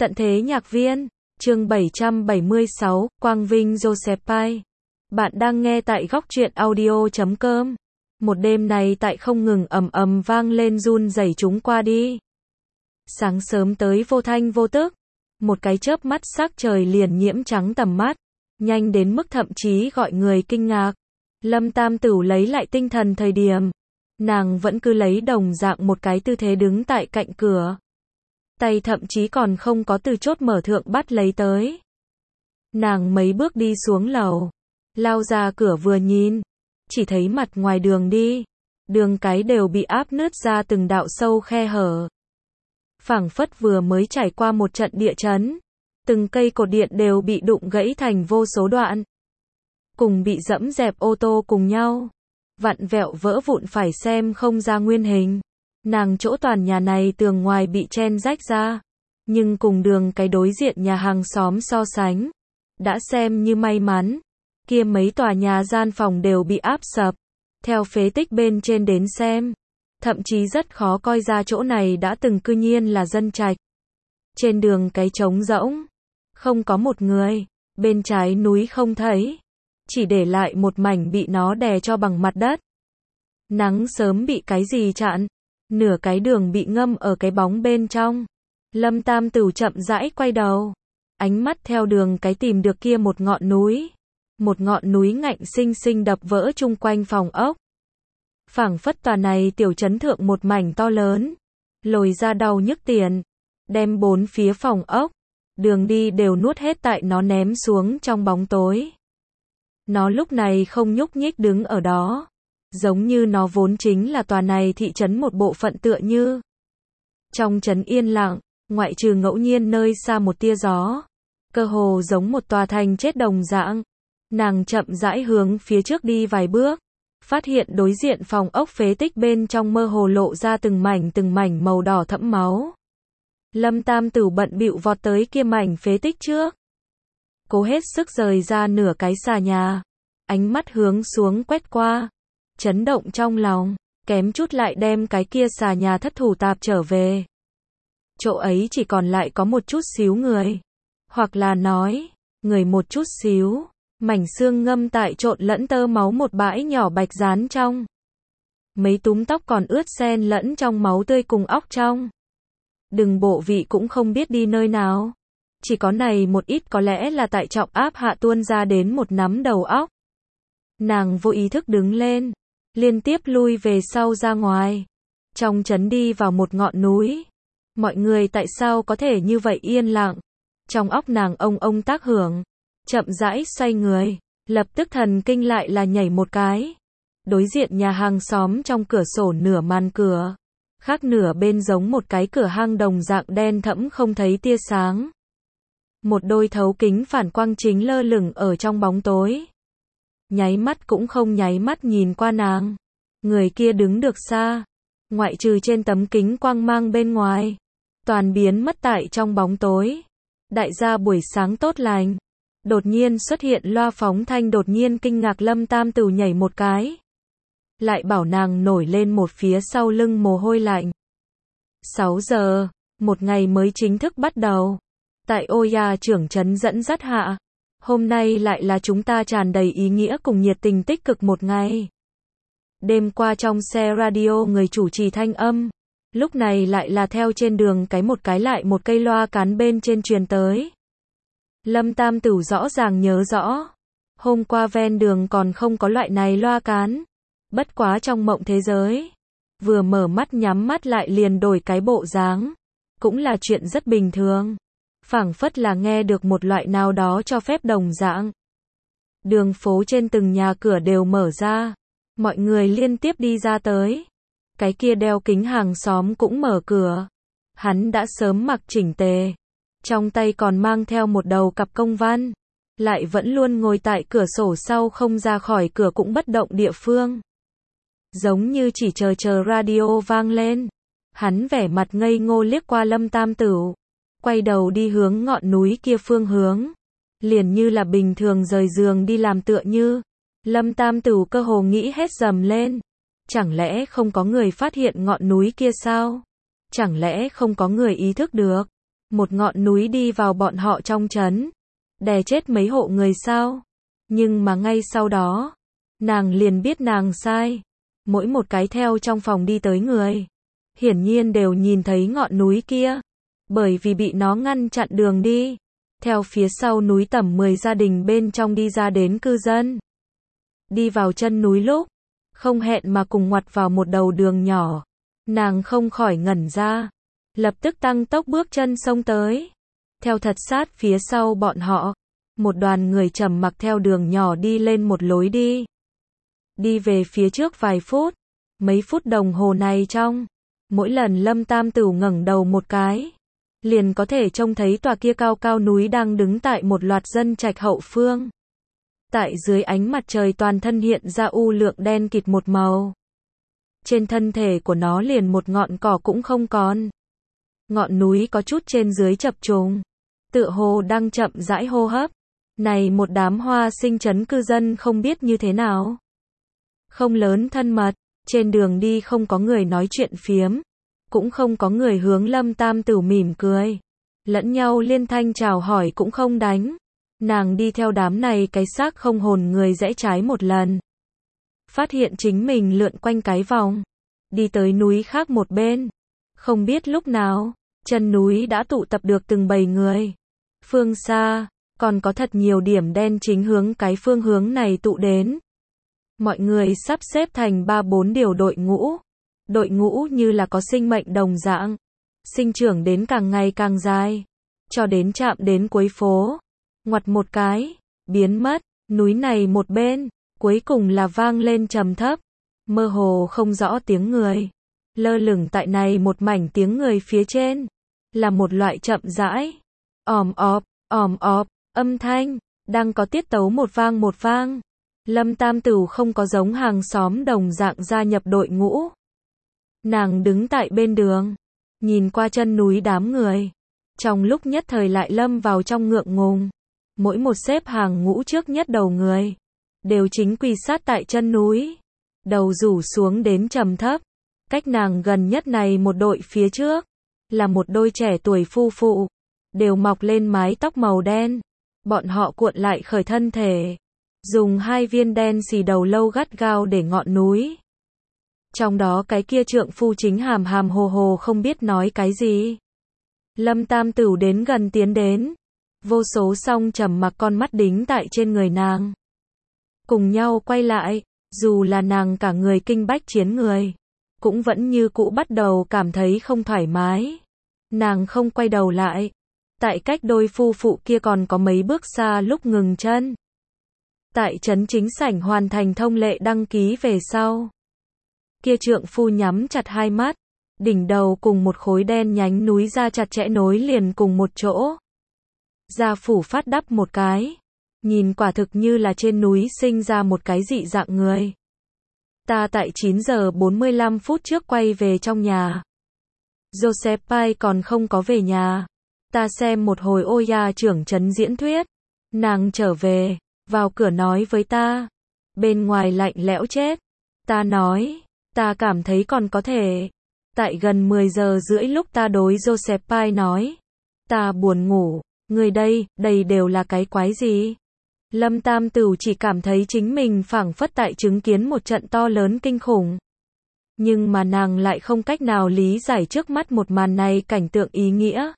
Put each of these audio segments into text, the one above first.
Tận thế nhạc viên, chương 776, Quang Vinh Josephine. Bạn đang nghe tại góc truyện audio.com. Một đêm này tại không ngừng ầm ầm vang lên run rẩy chúng qua đi. Sáng sớm tới vô thanh vô tức, một cái chớp mắt sắc trời liền nhiễm trắng tầm mắt, nhanh đến mức thậm chí gọi người kinh ngạc. Lâm Tam Tửu lấy lại tinh thần thời điểm, nàng vẫn cứ lấy đồng dạng một cái tư thế đứng tại cạnh cửa. Tay thậm chí còn không có từ chốt mở thượng bắt lấy tới. Nàng mấy bước đi xuống lầu, lao ra cửa vừa nhìn, chỉ thấy mặt ngoài đường đi, đường cái đều bị áp nứt ra từng đạo sâu khe hở. Phảng phất vừa mới trải qua một trận địa chấn, từng cây cột điện đều bị đụng gãy thành vô số đoạn. Cùng bị dẫm dẹp ô tô cùng nhau, vặn vẹo vỡ vụn phải xem không ra nguyên hình. Nàng chỗ toàn nhà này tường ngoài bị chen rách ra, nhưng cùng đường cái đối diện nhà hàng xóm so sánh, đã xem như may mắn. Kia mấy tòa nhà gian phòng đều bị áp sập, theo phế tích bên trên đến xem, thậm chí rất khó coi ra chỗ này đã từng cư nhiên là dân trạch. Trên đường cái trống rỗng, không có một người, bên trái núi không thấy, chỉ để lại một mảnh bị nó đè cho bằng mặt đất. Nắng sớm bị cái gì chặn? Nửa cái đường bị ngâm ở cái bóng bên trong. Lâm Tam Tửu chậm rãi quay đầu, ánh mắt theo đường cái tìm được kia một ngọn núi. Một ngọn núi ngạnh xinh xinh đập vỡ chung quanh phòng ốc. Phảng phất tòa này tiểu trấn thượng một mảnh to lớn, lồi ra đau nhức tiền, đem bốn phía phòng ốc, đường đi đều nuốt hết tại nó ném xuống trong bóng tối. Nó lúc này không nhúc nhích đứng ở đó, giống như nó vốn chính là tòa này thị trấn một bộ phận tựa như. Trong trấn yên lặng, ngoại trừ ngẫu nhiên nơi xa một tia gió, cơ hồ giống một tòa thành chết đồng dạng. Nàng chậm rãi hướng phía trước đi vài bước, phát hiện đối diện phòng ốc phế tích bên trong mơ hồ lộ ra từng mảnh màu đỏ thẫm máu. Lâm Tam Tửu bận bịu vọt tới kia mảnh phế tích trước, cố hết sức rời ra nửa cái xà nhà, ánh mắt hướng xuống quét qua, chấn động trong lòng, kém chút lại đem cái kia xà nhà thất thủ tạp trở về. Chỗ ấy chỉ còn lại có một chút xíu người, hoặc là nói, người một chút xíu, mảnh xương ngâm tại trộn lẫn tơ máu một bãi nhỏ bạch dán trong. Mấy túm tóc còn ướt xen lẫn trong máu tươi cùng óc trong. Đừng bộ vị cũng không biết đi nơi nào. Chỉ có này một ít có lẽ là tại trọng áp hạ tuôn ra đến một nắm đầu óc. Nàng vô ý thức đứng lên, liên tiếp lui về sau ra ngoài. Trong trấn đi vào một ngọn núi. Mọi người tại sao có thể như vậy yên lặng? Trong óc nàng ông tác hưởng. Chậm rãi xoay người, lập tức thần kinh lại là nhảy một cái. Đối diện nhà hàng xóm trong cửa sổ nửa màn cửa, khác nửa bên giống một cái cửa hang đồng dạng đen thẫm không thấy tia sáng. Một đôi thấu kính phản quang chính lơ lửng ở trong bóng tối. Nháy mắt cũng không nháy mắt nhìn qua nàng. Người kia đứng được xa, ngoại trừ trên tấm kính quang mang bên ngoài, toàn biến mất tại trong bóng tối. Đại gia buổi sáng tốt lành. Đột nhiên xuất hiện loa phóng thanh đột nhiên kinh ngạc Lâm Tam Tửu nhảy một cái. Lại bảo nàng nổi lên một phía sau lưng mồ hôi lạnh. 6 giờ, một ngày mới chính thức bắt đầu. Tại Oya trưởng trấn dẫn dắt hạ. Hôm nay lại là chúng ta tràn đầy ý nghĩa cùng nhiệt tình tích cực một ngày. Đêm qua trong xe radio người chủ trì thanh âm. Lúc này lại là theo trên đường cái một cái lại một cây loa cán bên trên truyền tới. Lâm Tam Tửu rõ ràng nhớ rõ. Hôm qua ven đường còn không có loại này loa cán. Bất quá trong mộng thế giới. Vừa mở mắt nhắm mắt lại liền đổi cái bộ dáng. Cũng là chuyện rất bình thường. Phảng phất là nghe được một loại nào đó cho phép đồng dạng. Đường phố trên từng nhà cửa đều mở ra. Mọi người liên tiếp đi ra tới. Cái kia đeo kính hàng xóm cũng mở cửa. Hắn đã sớm mặc chỉnh tề. Trong tay còn mang theo một đầu cặp công văn. Lại vẫn luôn ngồi tại cửa sổ sau không ra khỏi cửa cũng bất động địa phương. Giống như chỉ chờ radio vang lên. Hắn vẻ mặt ngây ngô liếc qua Lâm Tam Tửu. Quay đầu đi hướng ngọn núi kia phương hướng. Liền như là bình thường rời giường đi làm tựa như. Lâm Tam Tửu cơ hồ nghĩ hết dầm lên. Chẳng lẽ không có người phát hiện ngọn núi kia sao? Chẳng lẽ không có người ý thức được? Một ngọn núi đi vào bọn họ trong trấn, đè chết mấy hộ người sao? Nhưng mà ngay sau đó, nàng liền biết nàng sai. Mỗi một cái theo trong phòng đi tới người, hiển nhiên đều nhìn thấy ngọn núi kia, bởi vì bị nó ngăn chặn đường đi. Theo phía sau núi tầm 10 gia đình bên trong đi ra đến cư dân. Đi vào chân núi lúc, không hẹn mà cùng ngoặt vào một đầu đường nhỏ. Nàng không khỏi ngẩn ra, lập tức tăng tốc bước chân xông tới. Theo thật sát phía sau bọn họ, một đoàn người trầm mặc theo đường nhỏ đi lên một lối đi. Đi về phía trước vài phút, mấy phút đồng hồ này trong, mỗi lần Lâm Tam Tửu ngẩng đầu một cái, liền có thể trông thấy tòa kia cao cao núi đang đứng tại một loạt dân trạch hậu phương. Tại dưới ánh mặt trời toàn thân hiện ra u lượng đen kịt một màu. Trên thân thể của nó liền một ngọn cỏ cũng không còn. Ngọn núi có chút trên dưới chập trùng, tựa hồ đang chậm rãi hô hấp. Này một đám hoa sinh trấn cư dân không biết như thế nào. Không lớn thân mật, trên đường đi không có người nói chuyện phiếm, cũng không có người hướng Lâm Tam Tửu mỉm cười. Lẫn nhau liên thanh chào hỏi cũng không đánh. Nàng đi theo đám này cái xác không hồn người rẽ trái một lần. Phát hiện chính mình lượn quanh cái vòng, đi tới núi khác một bên. Không biết lúc nào, chân núi đã tụ tập được từng bầy người. Phương xa, còn có thật nhiều điểm đen chính hướng cái phương hướng này tụ đến. Mọi người sắp xếp thành 3-4 điều đội ngũ. Đội ngũ như là có sinh mệnh đồng dạng, sinh trưởng đến càng ngày càng dài, cho đến chạm đến cuối phố. Ngoặt một cái, biến mất, núi này một bên, cuối cùng là vang lên trầm thấp, mơ hồ không rõ tiếng người. Lơ lửng tại này một mảnh tiếng người phía trên, là một loại chậm rãi, ỏm ọp, âm thanh, đang có tiết tấu một vang. Lâm Tam Tửu không có giống hàng xóm đồng dạng gia nhập đội ngũ. Nàng đứng tại bên đường, nhìn qua chân núi đám người. Trong lúc nhất thời lại lâm vào trong ngượng ngùng. Mỗi một xếp hàng ngũ trước nhất đầu người, đều chính quỳ sát tại chân núi. Đầu rủ xuống đến trầm thấp. Cách nàng gần nhất này một đội phía trước, là một đôi trẻ tuổi phu phụ. Đều mọc lên mái tóc màu đen. Bọn họ cuộn lại khởi thân thể. Dùng 2 viên đen xì đầu lâu gắt gao để ngọn núi. Trong đó cái kia trượng phu chính hàm hàm hồ hồ không biết nói cái gì. Lâm Tam Tửu đến gần tiến đến. Vô số song trầm mặc con mắt đính tại trên người nàng. Cùng nhau quay lại, dù là nàng cả người kinh bách chiến người, cũng vẫn như cũ bắt đầu cảm thấy không thoải mái. Nàng không quay đầu lại. Tại cách đôi phu phụ kia còn có mấy bước xa lúc ngừng chân. Tại trấn chính sảnh hoàn thành thông lệ đăng ký về sau. Kia trượng phu nhắm chặt hai mắt, đỉnh đầu cùng một khối đen nhánh núi ra chặt chẽ nối liền cùng một chỗ. Gia phủ phát đắp một cái, nhìn quả thực như là trên núi sinh ra một cái dị dạng người. Ta tại 9 giờ 45 phút trước quay về trong nhà. Josephine còn không có về nhà. Ta xem một hồi Oya trưởng trấn diễn thuyết. Nàng trở về, vào cửa nói với ta. Bên ngoài lạnh lẽo chết. Ta nói, ta cảm thấy còn có thể. Tại gần 10 giờ rưỡi lúc ta đối Josephine nói. Ta buồn ngủ, người đây đều là cái quái gì? Lâm Tam Tửu chỉ cảm thấy chính mình phảng phất tại chứng kiến một trận to lớn kinh khủng. Nhưng mà nàng lại không cách nào lý giải trước mắt một màn này cảnh tượng ý nghĩa.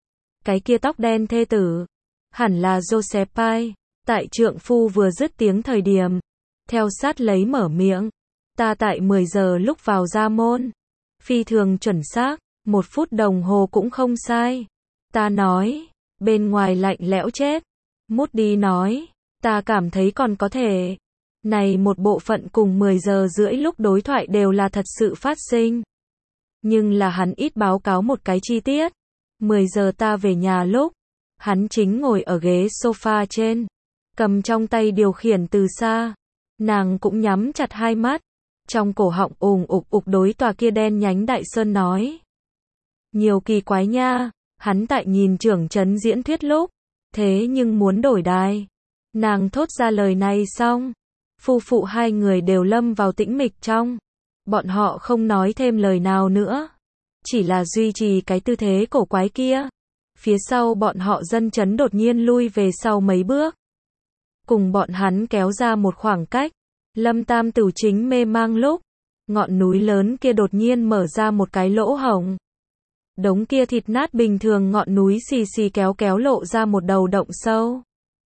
Cái kia tóc đen thê tử, hẳn là Josephine, tại trượng phu vừa dứt tiếng thời điểm, theo sát lấy mở miệng, ta tại 10 giờ lúc vào ra môn, phi thường chuẩn xác, 1 phút đồng hồ cũng không sai. Ta nói, bên ngoài lạnh lẽo chết. Mút đi nói, ta cảm thấy còn có thể. Này một bộ phận cùng 10 giờ rưỡi lúc đối thoại đều là thật sự phát sinh. Nhưng là hắn ít báo cáo một cái chi tiết. 10 giờ ta về nhà lúc, hắn chính ngồi ở ghế sofa trên, cầm trong tay điều khiển từ xa. Nàng cũng nhắm chặt hai mắt, trong cổ họng ục đối tòa kia đen nhánh đại sơn nói. Nhiều kỳ quái nha, hắn tại nhìn trưởng trấn diễn thuyết lúc, thế nhưng muốn đổi đài. Nàng thốt ra lời này xong, phu phụ hai người đều lâm vào tĩnh mịch trong. Bọn họ không nói thêm lời nào nữa, chỉ là duy trì cái tư thế cổ quái kia. Phía sau bọn họ dân chấn đột nhiên lui về sau mấy bước. Cùng bọn hắn kéo ra một khoảng cách. Lâm Tam Tửu chính mê mang lúc, ngọn núi lớn kia đột nhiên mở ra một cái lỗ hổng. Đống kia thịt nát bình thường ngọn núi xì xì kéo kéo lộ ra một đầu động sâu.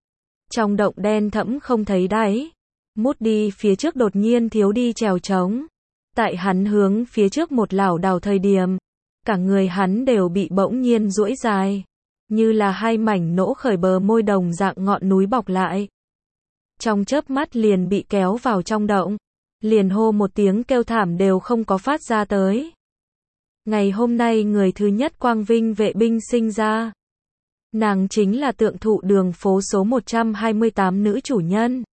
Trong động đen thẫm không thấy đáy. Mút đi phía trước đột nhiên thiếu đi trèo trống. Tại hắn hướng phía trước một lảo đảo thời điểm, cả người hắn đều bị bỗng nhiên duỗi dài, như là hai mảnh nỗ khởi bờ môi đồng dạng ngọn núi bọc lại. Trong chớp mắt liền bị kéo vào trong động, liền hô một tiếng kêu thảm đều không có phát ra tới. Ngày hôm nay người thứ nhất quang vinh vệ binh sinh ra. Nàng chính là tượng thụ đường phố số 128 nữ chủ nhân.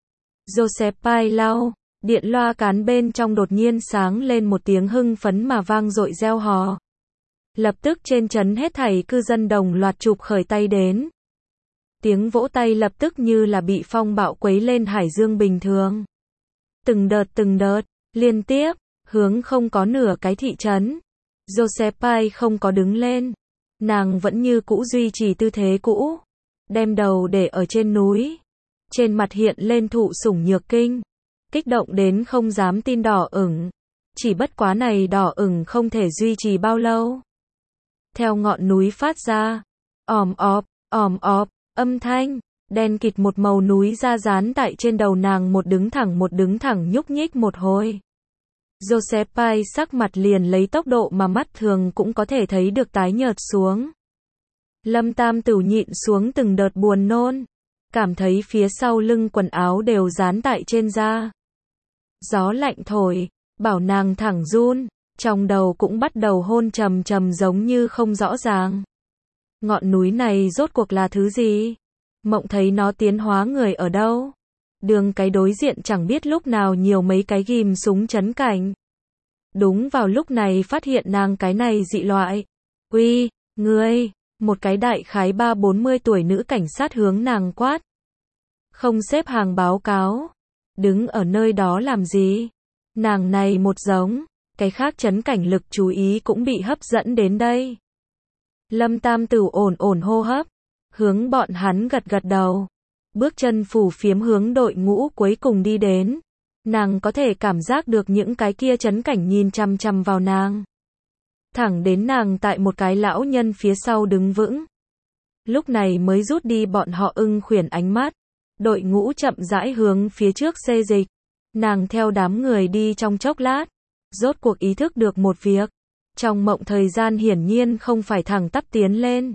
Josephine Lau, điện loa cán bên trong đột nhiên sáng lên một tiếng hưng phấn mà vang dội reo hò. Lập tức trên trấn hết thảy cư dân đồng loạt chụp khởi tay đến. Tiếng vỗ tay lập tức như là bị phong bạo quấy lên hải dương bình thường. Từng đợt, liên tiếp, hướng không có nửa cái thị trấn. Josephine không có đứng lên. Nàng vẫn như cũ duy trì tư thế cũ. Đem đầu để ở trên núi. Trên mặt hiện lên thụ sủng nhược kinh. Kích động đến không dám tin đỏ ửng. Chỉ bất quá này đỏ ửng không thể duy trì bao lâu. Theo ngọn núi phát ra. Ỏm ọp, âm thanh. Đen kịt một màu núi ra dán tại trên đầu nàng một đứng thẳng nhúc nhích một hồi. Josephine sắc mặt liền lấy tốc độ mà mắt thường cũng có thể thấy được tái nhợt xuống. Lâm Tam Tửu nhịn xuống từng đợt buồn nôn. Cảm thấy phía sau lưng quần áo đều dán tại trên da. Gió lạnh thổi, bảo nàng thẳng run, trong đầu cũng bắt đầu hôn trầm trầm giống như không rõ ràng. Ngọn núi này rốt cuộc là thứ gì? Mộng thấy nó tiến hóa người ở đâu? Đường cái đối diện chẳng biết lúc nào nhiều mấy cái ghim súng chấn cảnh. Đúng vào lúc này phát hiện nàng cái này dị loại. Uy, ngươi, một cái đại khái 30-40 tuổi nữ cảnh sát hướng nàng quát. Không xếp hàng báo cáo. Đứng ở nơi đó làm gì? Nàng này một giống, cái khác chấn cảnh lực chú ý cũng bị hấp dẫn đến đây. Lâm Tam Tửu ổn hô hấp, hướng bọn hắn gật đầu. Bước chân phủ phiếm hướng đội ngũ cuối cùng đi đến. Nàng có thể cảm giác được những cái kia chấn cảnh nhìn chằm chằm vào nàng. Thẳng đến nàng tại một cái lão nhân phía sau đứng vững. Lúc này mới rút đi bọn họ ưng khuyển ánh mắt. Đội ngũ chậm rãi hướng phía trước xê dịch. Nàng theo đám người đi trong chốc lát. Rốt cuộc ý thức được một việc. Trong mộng thời gian hiển nhiên không phải thẳng tắp tiến lên.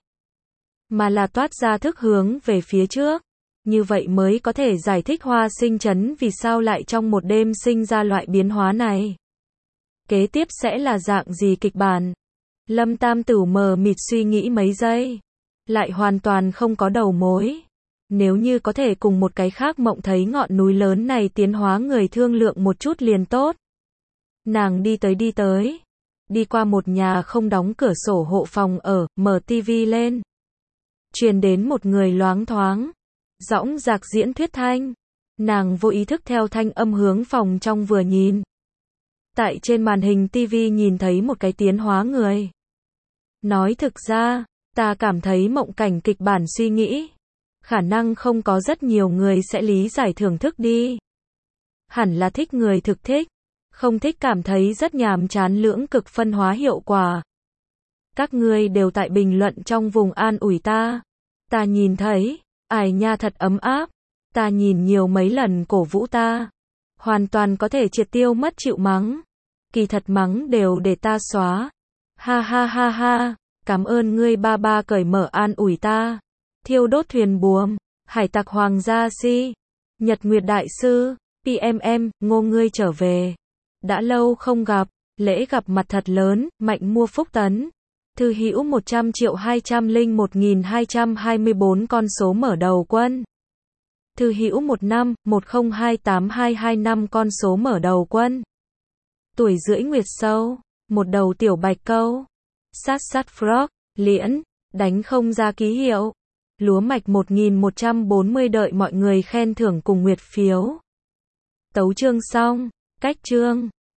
Mà là toát ra thức hướng về phía trước. Như vậy mới có thể giải thích Hoa Sinh Trấn vì sao lại trong một đêm sinh ra loại biến hóa này. Kế tiếp sẽ là dạng gì kịch bản? Lâm Tam Tửu mờ mịt suy nghĩ mấy giây. Lại hoàn toàn không có đầu mối. Nếu như có thể cùng một cái khác mộng thấy ngọn núi lớn này tiến hóa người thương lượng một chút liền tốt. Nàng đi tới. Đi qua một nhà không đóng cửa sổ hộ phòng ở, mở tivi lên. Truyền đến một người loáng thoáng. Dõng dạc diễn thuyết thanh. Nàng vô ý thức theo thanh âm hướng phòng trong vừa nhìn. Tại trên màn hình tivi nhìn thấy một cái tiến hóa người. Nói thực ra, ta cảm thấy mộng cảnh kịch bản suy nghĩ. Khả năng không có rất nhiều người sẽ lý giải thưởng thức đi. Hẳn là thích người thực thích. Không thích cảm thấy rất nhàm chán lưỡng cực phân hóa hiệu quả. Các ngươi đều tại bình luận trong vùng an ủi ta. Ta nhìn thấy, ai nha thật ấm áp. Ta nhìn nhiều mấy lần cổ vũ ta. Hoàn toàn có thể triệt tiêu mất chịu mắng. Kỳ thật mắng đều để ta xóa. Ha ha ha ha, cảm ơn ngươi ba cởi mở an ủi ta. Thiêu đốt thuyền buồm, hải tặc hoàng gia si. Nhật Nguyệt Đại Sư, PMM, Ngô ngươi trở về. Đã lâu không gặp, lễ gặp mặt thật lớn, Mạnh mua phúc tấn. Thư hữu 100.201.224 con số mở đầu quân. Thư hữu 1510282225 con số mở đầu quân. Tuổi rưỡi nguyệt sâu, một đầu tiểu bạch câu. Sát frog, liễn, đánh không ra ký hiệu. Lúa mạch 1140 đợi mọi người khen thưởng cùng nguyệt phiếu. Tấu chương xong, cách chương.